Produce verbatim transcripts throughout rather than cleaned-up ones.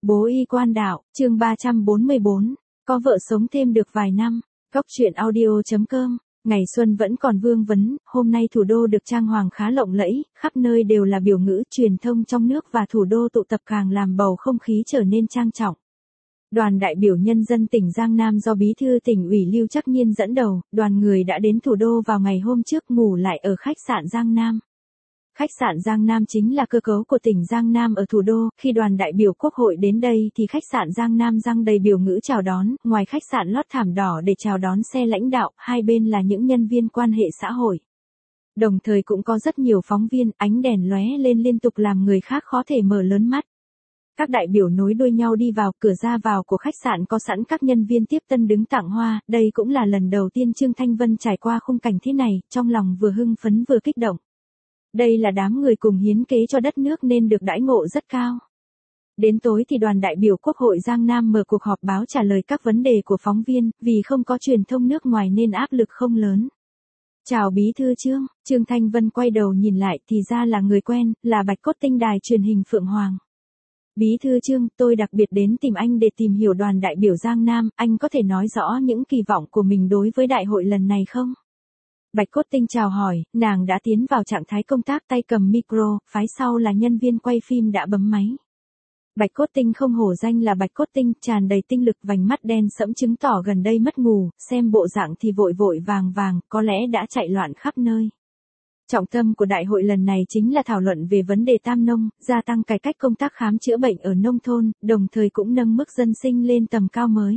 Bố y quan đạo, chương ba trăm bốn mươi bốn, có vợ sống thêm được vài năm, góc truyện audio.com, ngày xuân vẫn còn vương vấn, hôm nay thủ đô được trang hoàng khá lộng lẫy, khắp nơi đều là biểu ngữ truyền thông trong nước và thủ đô tụ tập càng làm bầu không khí trở nên trang trọng. Đoàn đại biểu nhân dân tỉnh Giang Nam do Bí thư tỉnh ủy Lưu Trắc Nhiên dẫn đầu, đoàn người đã đến thủ đô vào ngày hôm trước ngủ lại ở khách sạn Giang Nam. Khách sạn Giang Nam chính là cơ cấu của tỉnh Giang Nam ở thủ đô, khi đoàn đại biểu quốc hội đến đây thì khách sạn Giang Nam răng đầy biểu ngữ chào đón, ngoài khách sạn lót thảm đỏ để chào đón xe lãnh đạo, hai bên là những nhân viên quan hệ xã hội. Đồng thời cũng có rất nhiều phóng viên, ánh đèn lóe lên liên tục làm người khác khó thể mở lớn mắt. Các đại biểu nối đuôi nhau đi vào, cửa ra vào của khách sạn có sẵn các nhân viên tiếp tân đứng tặng hoa, đây cũng là lần đầu tiên Trương Thanh Vân trải qua khung cảnh thế này, trong lòng vừa hưng phấn vừa kích động. Đây là đám người cùng hiến kế cho đất nước nên được đãi ngộ rất cao. Đến tối thì đoàn đại biểu Quốc hội Giang Nam mở cuộc họp báo trả lời các vấn đề của phóng viên, vì không có truyền thông nước ngoài nên áp lực không lớn. Chào Bí thư Trương, Trương Thanh Vân quay đầu nhìn lại thì ra là người quen, là Bạch Cốt Tinh đài truyền hình Phượng Hoàng. Bí thư Trương, tôi đặc biệt đến tìm anh để tìm hiểu đoàn đại biểu Giang Nam, anh có thể nói rõ những kỳ vọng của mình đối với đại hội lần này không? Bạch Cốt Tinh chào hỏi, nàng đã tiến vào trạng thái công tác tay cầm micro, phái sau là nhân viên quay phim đã bấm máy. Bạch Cốt Tinh không hổ danh là Bạch Cốt Tinh, tràn đầy tinh lực, vành mắt đen sẫm chứng tỏ gần đây mất ngủ, xem bộ dạng thì vội vội vàng vàng, có lẽ đã chạy loạn khắp nơi. Trọng tâm của đại hội lần này chính là thảo luận về vấn đề tam nông, gia tăng cải cách công tác khám chữa bệnh ở nông thôn, đồng thời cũng nâng mức dân sinh lên tầm cao mới.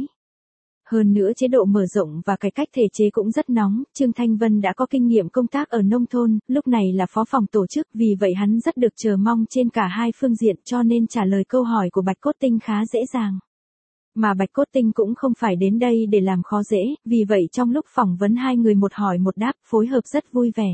Hơn nữa chế độ mở rộng và cải cách thể chế cũng rất nóng, Trương Thanh Vân đã có kinh nghiệm công tác ở nông thôn, lúc này là phó phòng tổ chức, vì vậy hắn rất được chờ mong trên cả hai phương diện cho nên trả lời câu hỏi của Bạch Cốt Tinh khá dễ dàng. Mà Bạch Cốt Tinh cũng không phải đến đây để làm khó dễ, vì vậy trong lúc phỏng vấn hai người một hỏi một đáp, phối hợp rất vui vẻ.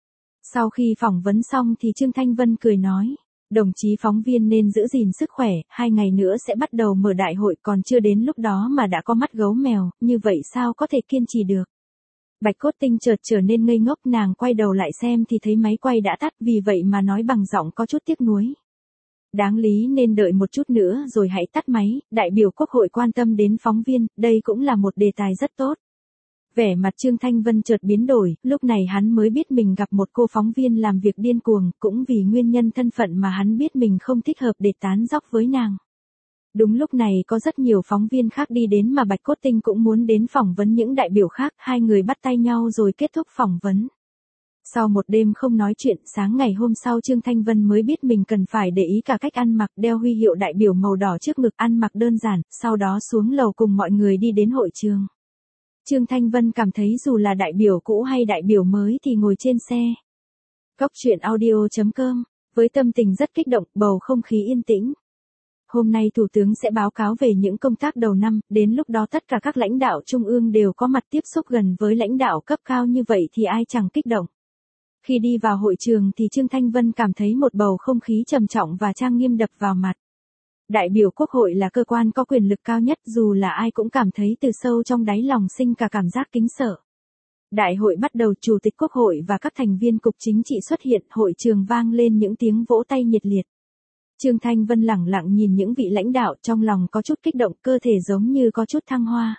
Sau khi phỏng vấn xong thì Trương Thanh Vân cười nói, đồng chí phóng viên nên giữ gìn sức khỏe, hai ngày nữa sẽ bắt đầu mở đại hội, còn chưa đến lúc đó mà đã có mắt gấu mèo, như vậy sao có thể kiên trì được. Bạch Cốt Tinh chợt trở nên ngây ngốc, nàng quay đầu lại xem thì thấy máy quay đã tắt, vì vậy mà nói bằng giọng có chút tiếc nuối. Đáng lý nên đợi một chút nữa rồi hãy tắt máy, đại biểu quốc hội quan tâm đến phóng viên, đây cũng là một đề tài rất tốt. Vẻ mặt Trương Thanh Vân chợt biến đổi, lúc này hắn mới biết mình gặp một cô phóng viên làm việc điên cuồng, cũng vì nguyên nhân thân phận mà hắn biết mình không thích hợp để tán dóc với nàng. Đúng lúc này có rất nhiều phóng viên khác đi đến mà Bạch Cốt Tinh cũng muốn đến phỏng vấn những đại biểu khác, hai người bắt tay nhau rồi kết thúc phỏng vấn. Sau một đêm không nói chuyện, sáng ngày hôm sau Trương Thanh Vân mới biết mình cần phải để ý cả cách ăn mặc, đeo huy hiệu đại biểu màu đỏ trước ngực, ăn mặc đơn giản, sau đó xuống lầu cùng mọi người đi đến hội trường. Trương Thanh Vân cảm thấy dù là đại biểu cũ hay đại biểu mới thì ngồi trên xe. Góc truyện audio.com, với tâm tình rất kích động, bầu không khí yên tĩnh. Hôm nay Thủ tướng sẽ báo cáo về những công tác đầu năm, đến lúc đó tất cả các lãnh đạo trung ương đều có mặt tiếp xúc gần với lãnh đạo cấp cao như vậy thì ai chẳng kích động. Khi đi vào hội trường thì Trương Thanh Vân cảm thấy một bầu không khí trầm trọng và trang nghiêm đập vào mặt. Đại biểu quốc hội là cơ quan có quyền lực cao nhất, dù là ai cũng cảm thấy từ sâu trong đáy lòng sinh cả cảm giác kính sợ. Đại hội bắt đầu, chủ tịch quốc hội và các thành viên cục chính trị xuất hiện, hội trường vang lên những tiếng vỗ tay nhiệt liệt. Trương Thanh Vân lẳng lặng nhìn những vị lãnh đạo, trong lòng có chút kích động, cơ thể giống như có chút thăng hoa.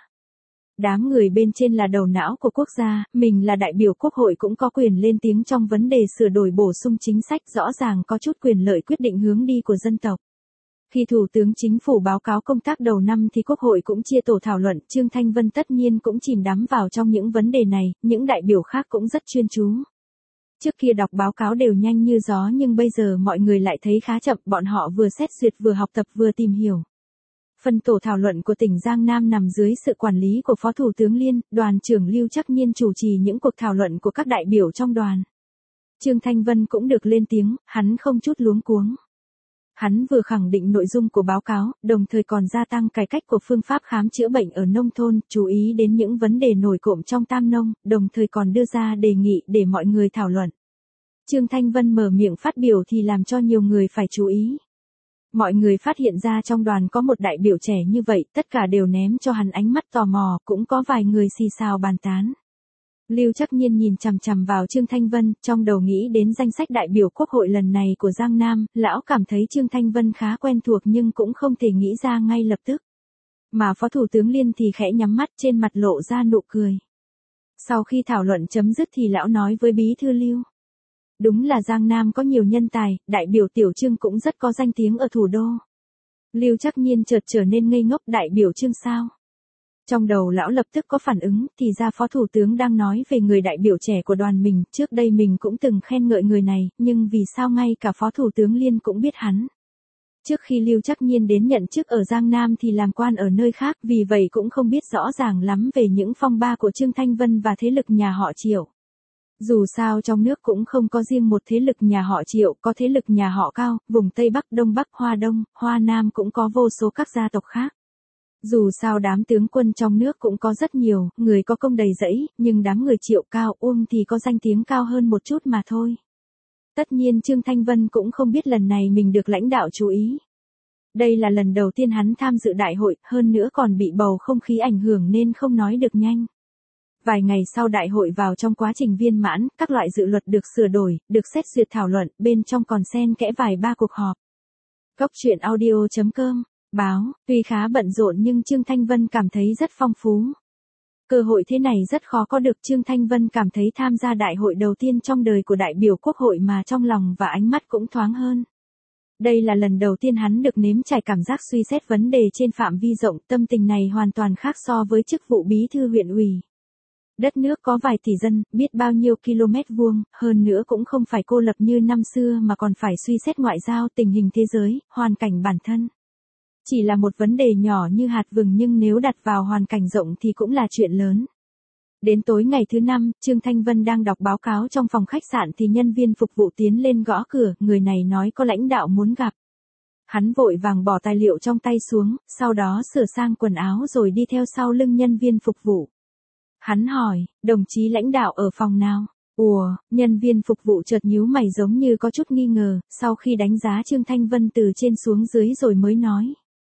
Đám người bên trên là đầu não của quốc gia, mình là đại biểu quốc hội cũng có quyền lên tiếng trong vấn đề sửa đổi bổ sung chính sách, rõ ràng có chút quyền lợi quyết định hướng đi của dân tộc. Khi Thủ tướng Chính phủ báo cáo công tác đầu năm thì Quốc hội cũng chia tổ thảo luận, Trương Thanh Vân tất nhiên cũng chìm đắm vào trong những vấn đề này, những đại biểu khác cũng rất chuyên chú. Trước kia đọc báo cáo đều nhanh như gió nhưng bây giờ mọi người lại thấy khá chậm, bọn họ vừa xét duyệt vừa học tập vừa tìm hiểu. Phần tổ thảo luận của tỉnh Giang Nam nằm dưới sự quản lý của Phó Thủ tướng Liên, đoàn trưởng Lưu Trắc Nhiên chủ trì những cuộc thảo luận của các đại biểu trong đoàn. Trương Thanh Vân cũng được lên tiếng, hắn không chút luống cuống. Hắn vừa khẳng định nội dung của báo cáo, đồng thời còn gia tăng cải cách của phương pháp khám chữa bệnh ở nông thôn, chú ý đến những vấn đề nổi cộm trong tam nông, đồng thời còn đưa ra đề nghị để mọi người thảo luận. Trương Thanh Vân mở miệng phát biểu thì làm cho nhiều người phải chú ý. Mọi người phát hiện ra trong đoàn có một đại biểu trẻ như vậy, tất cả đều ném cho hắn ánh mắt tò mò, cũng có vài người xì xào bàn tán. Lưu Trắc Nhiên nhìn chằm chằm vào Trương Thanh Vân, trong đầu nghĩ đến danh sách đại biểu quốc hội lần này của Giang Nam, lão cảm thấy Trương Thanh Vân khá quen thuộc nhưng cũng không thể nghĩ ra ngay lập tức. Mà Phó Thủ tướng Liên thì khẽ nhắm mắt, trên mặt lộ ra nụ cười. Sau khi thảo luận chấm dứt thì lão nói với Bí thư Lưu. Đúng là Giang Nam có nhiều nhân tài, đại biểu Tiểu Trương cũng rất có danh tiếng ở thủ đô. Lưu Trắc Nhiên chợt trở nên ngây ngốc, đại biểu Trương sao? Trong đầu lão lập tức có phản ứng, thì ra Phó Thủ tướng đang nói về người đại biểu trẻ của đoàn mình, trước đây mình cũng từng khen ngợi người này, nhưng vì sao ngay cả Phó Thủ tướng Liên cũng biết hắn. Trước khi Lưu Trắc Nhiên đến nhận chức ở Giang Nam thì làm quan ở nơi khác, vì vậy cũng không biết rõ ràng lắm về những phong ba của Trương Thanh Vân và thế lực nhà họ Triệu. Dù sao trong nước cũng không có riêng một thế lực nhà họ Triệu, có thế lực nhà họ Cao, vùng Tây Bắc, Đông Bắc, Hoa Đông, Hoa Nam cũng có vô số các gia tộc khác. Dù sao đám tướng quân trong nước cũng có rất nhiều, người có công đầy rẫy, nhưng đám người Triệu Cao Uông thì có danh tiếng cao hơn một chút mà thôi. Tất nhiên Trương Thanh Vân cũng không biết lần này mình được lãnh đạo chú ý. Đây là lần đầu tiên hắn tham dự đại hội, hơn nữa còn bị bầu không khí ảnh hưởng nên không nói được nhanh. Vài ngày sau đại hội vào trong quá trình viên mãn, các loại dự luật được sửa đổi, được xét duyệt thảo luận, bên trong còn xen kẽ vài ba cuộc họp. Góc truyện audio chấm com, báo, tuy khá bận rộn nhưng Trương Thanh Vân cảm thấy rất phong phú. Cơ hội thế này rất khó có được, Trương Thanh Vân cảm thấy tham gia đại hội đầu tiên trong đời của đại biểu quốc hội mà trong lòng và ánh mắt cũng thoáng hơn. Đây là lần đầu tiên hắn được nếm trải cảm giác suy xét vấn đề trên phạm vi rộng, tâm tình này hoàn toàn khác so với chức vụ bí thư huyện ủy. Đất nước có vài tỷ dân, biết bao nhiêu km vuông, hơn nữa cũng không phải cô lập như năm xưa mà còn phải suy xét ngoại giao, tình hình thế giới, hoàn cảnh bản thân. Chỉ là một vấn đề nhỏ như hạt vừng nhưng nếu đặt vào hoàn cảnh rộng thì cũng là chuyện lớn. Đến tối ngày thứ năm, Trương Thanh Vân đang đọc báo cáo trong phòng khách sạn thì nhân viên phục vụ tiến lên gõ cửa, người này nói có lãnh đạo muốn gặp. Hắn vội vàng bỏ tài liệu trong tay xuống, sau đó sửa sang quần áo rồi đi theo sau lưng nhân viên phục vụ. Hắn hỏi, đồng chí lãnh đạo ở phòng nào? Ủa, nhân viên phục vụ chợt nhíu mày giống như có chút nghi ngờ, sau khi đánh giá Trương Thanh Vân từ trên xuống dưới rồi mới nói.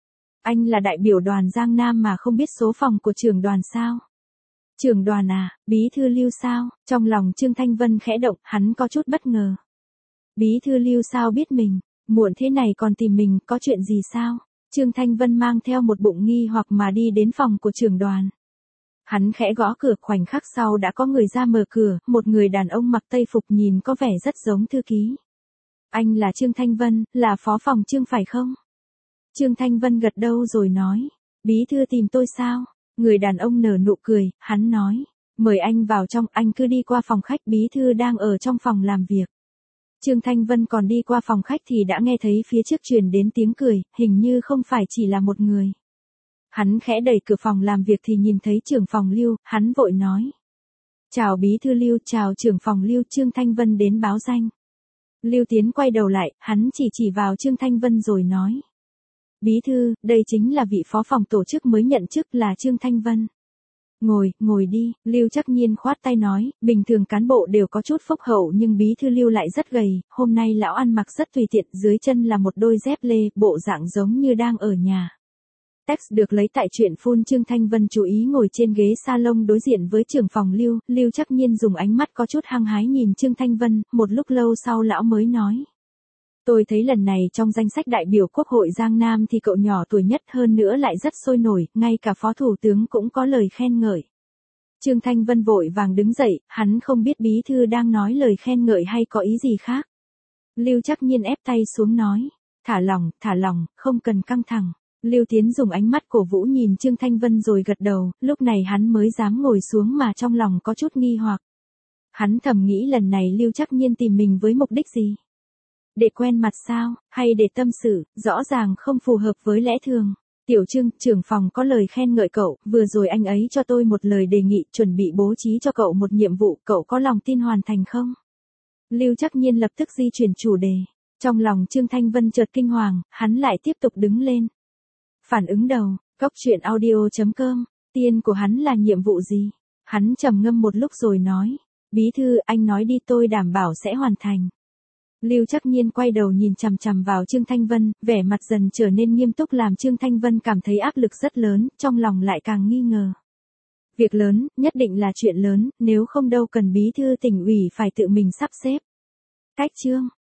Anh là đại biểu đoàn Giang Nam mà không biết số phòng của trưởng đoàn sao? Trưởng đoàn à, bí thư Lưu sao? Trong lòng Trương Thanh Vân khẽ động, hắn có chút bất ngờ. Bí thư Lưu sao biết mình? Muộn thế này còn tìm mình, có chuyện gì sao? Trương Thanh Vân mang theo một bụng nghi hoặc mà đi đến phòng của trưởng đoàn. Hắn khẽ gõ cửa, khoảnh khắc sau đã có người ra mở cửa, một người đàn ông mặc tây phục nhìn có vẻ rất giống thư ký. Anh là Trương Thanh Vân, là phó phòng Trương phải không? Trương Thanh Vân gật đầu rồi nói, bí thư tìm tôi sao? Người đàn ông nở nụ cười, hắn nói, mời anh vào trong, anh cứ đi qua phòng khách, bí thư đang ở trong phòng làm việc. Trương Thanh Vân còn đi qua phòng khách thì đã nghe thấy phía trước truyền đến tiếng cười, hình như không phải chỉ là một người. Hắn khẽ đẩy cửa phòng làm việc thì nhìn thấy trưởng phòng Lưu, hắn vội nói. Chào bí thư Lưu, chào trưởng phòng Lưu, Trương Thanh Vân đến báo danh. Lưu Tiến quay đầu lại, hắn chỉ chỉ vào Trương Thanh Vân rồi nói. Bí thư, đây chính là vị phó phòng tổ chức mới nhận chức là Trương Thanh Vân. Ngồi, ngồi đi, Lưu Trắc Nhiên khoát tay nói, bình thường cán bộ đều có chút phúc hậu nhưng bí thư Lưu lại rất gầy, hôm nay lão ăn mặc rất tùy tiện, dưới chân là một đôi dép lê, bộ dạng giống như đang ở nhà. Text được lấy tại truyện phun. Trương Thanh Vân chú ý ngồi trên ghế salon đối diện với trưởng phòng Lưu, Lưu Trắc Nhiên dùng ánh mắt có chút hăng hái nhìn Trương Thanh Vân, một lúc lâu sau lão mới nói. Tôi thấy lần này trong danh sách đại biểu Quốc hội Giang Nam thì cậu nhỏ tuổi nhất, hơn nữa lại rất sôi nổi, ngay cả phó thủ tướng cũng có lời khen ngợi. Trương Thanh Vân vội vàng đứng dậy, hắn không biết bí thư đang nói lời khen ngợi hay có ý gì khác. Lưu Trắc Nhiên ép tay xuống nói, thả lòng, thả lòng, không cần căng thẳng. Lưu Tiến dùng ánh mắt cổ vũ nhìn Trương Thanh Vân rồi gật đầu, lúc này hắn mới dám ngồi xuống mà trong lòng có chút nghi hoặc. Hắn thầm nghĩ lần này Lưu Trắc Nhiên tìm mình với mục đích gì? Để quen mặt sao, hay để tâm sự, rõ ràng không phù hợp với lẽ thường. Tiểu Trương, trưởng phòng có lời khen ngợi cậu, vừa rồi anh ấy cho tôi một lời đề nghị, chuẩn bị bố trí cho cậu một nhiệm vụ, cậu có lòng tin hoàn thành không? Lưu Trắc Nhiên lập tức di chuyển chủ đề. Trong lòng Trương Thanh Vân chợt kinh hoàng, hắn lại tiếp tục đứng lên. Phản ứng đầu, góc truyện audio chấm com, tiên của hắn là nhiệm vụ gì? Hắn trầm ngâm một lúc rồi nói, bí thư, anh nói đi tôi đảm bảo sẽ hoàn thành. Lưu Trắc Nhiên quay đầu nhìn chằm chằm vào Trương Thanh Vân, vẻ mặt dần trở nên nghiêm túc làm Trương Thanh Vân cảm thấy áp lực rất lớn, trong lòng lại càng nghi ngờ. Việc lớn, nhất định là chuyện lớn, nếu không đâu cần bí thư tỉnh ủy phải tự mình sắp xếp. Cách chương